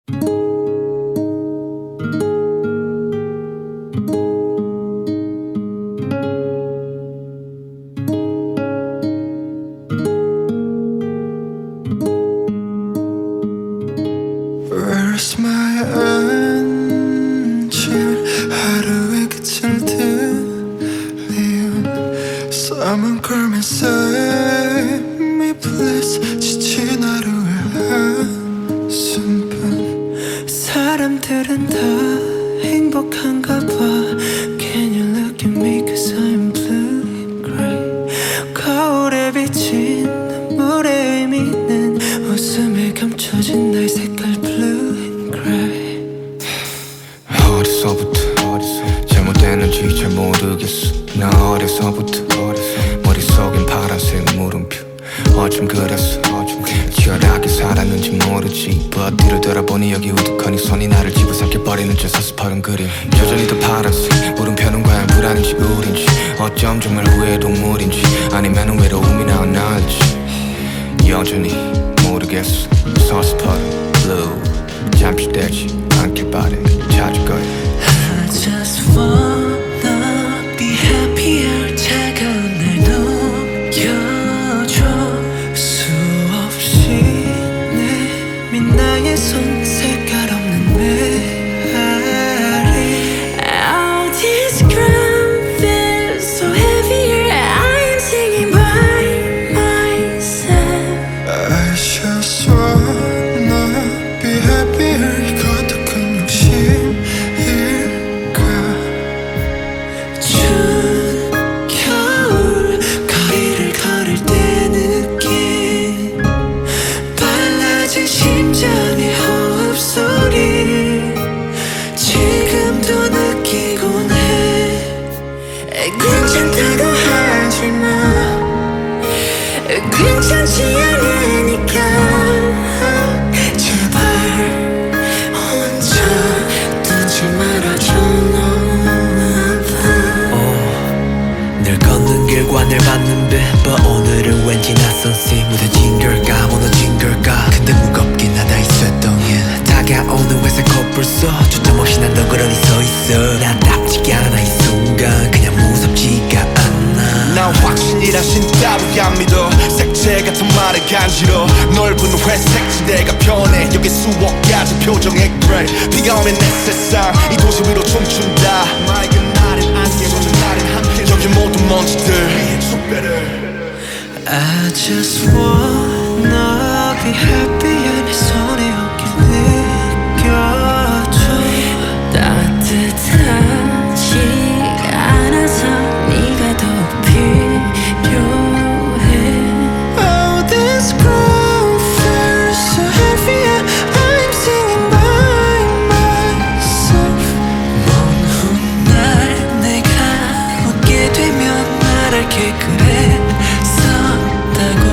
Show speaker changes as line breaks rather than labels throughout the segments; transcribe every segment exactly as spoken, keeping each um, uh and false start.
Where's my angel? 하루의 끝을 들리운 Someone come and save me please. 지친 하루의 한숨뿐. 사람들은 다 행복한가 봐. Can you look at me cause I'm blue and gray. 거울에 비친 눈물의 의미는 웃음에 감춰진 나의 색깔 blue and gray.
어디서부터 잘못됐는지 잘 모르겠어. 나 어려서부터 머릿속엔 파란색 물음표. 어쩜 그랬어 치열하게 살았는지 모르지. But 뒤를 돌아보니 여기 우두커니 손이 나를 집어삼켜버리는 저 서스퍼른 그림. 여전히 더 파란색 물음표는 과연 불안인지 우린지. 어쩜 정말 후회의 동물인지 아니면 외로움이 나올지 여전히 모르겠어. 서스퍼른 blue 잠시 되지 않길 바래. 찾을 거야.
I just wanna be happier. 차가운 날 녹여줘. 수없이 내민 나의 손 색깔 없는 메아리. Oh, this ground feels so heavier. I'm singing by myself. I just wanna be happier. 이것도 큰 욕심일까. 추운 겨울 거리를 걸을 때 느낀 빨라진 심장의 호흡 소리 지금도 느끼곤 해. 괜찮다고 하지마. 괜찮지 않으니까 제발 혼자 두지 말아줘. 너무 아파.
늘 걷는 길과 늘 맞는 배 But 오늘은 왠지 낯선 씨. 무뎌진 걸까 무너진 걸까. 근데 무겁긴 하다 이 쇳덩이. 다가오는 회색 코뿔 쏘 주점 없이 난 덩그러니 서있어. 나답지가 않아 이 순간 그냥 무섭지가 않아.
난 확신이란 신 따위 안 믿어. 색채 같은 말에 간지러. 넓은 회색 지대가 변해. 여기 수억 가지 표정의 그레이. 비가 오면 내 세상 이 도시 위로 춤춘다. 맑은 날엔 안개 젖은 날엔 함께. 여기 모든 먼지들
I just wanna be happy. 내 손에 어깨 느껴줘. 따뜻하지 않아서 네가 더 필요해. Oh, this ground feels so heavy. I'm singing by myself. 먼 훗날 내가 웃게 되면 말할게 그랬었다고.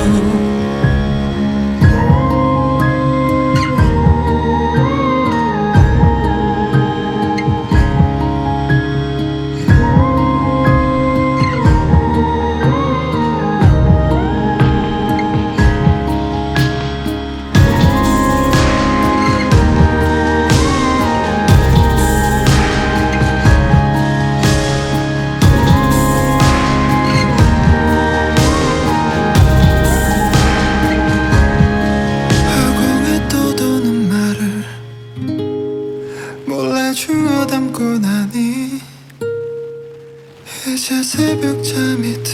허공에 떠도는 말을 몰래 주워 담고 나니 이제 새벽 잠이 들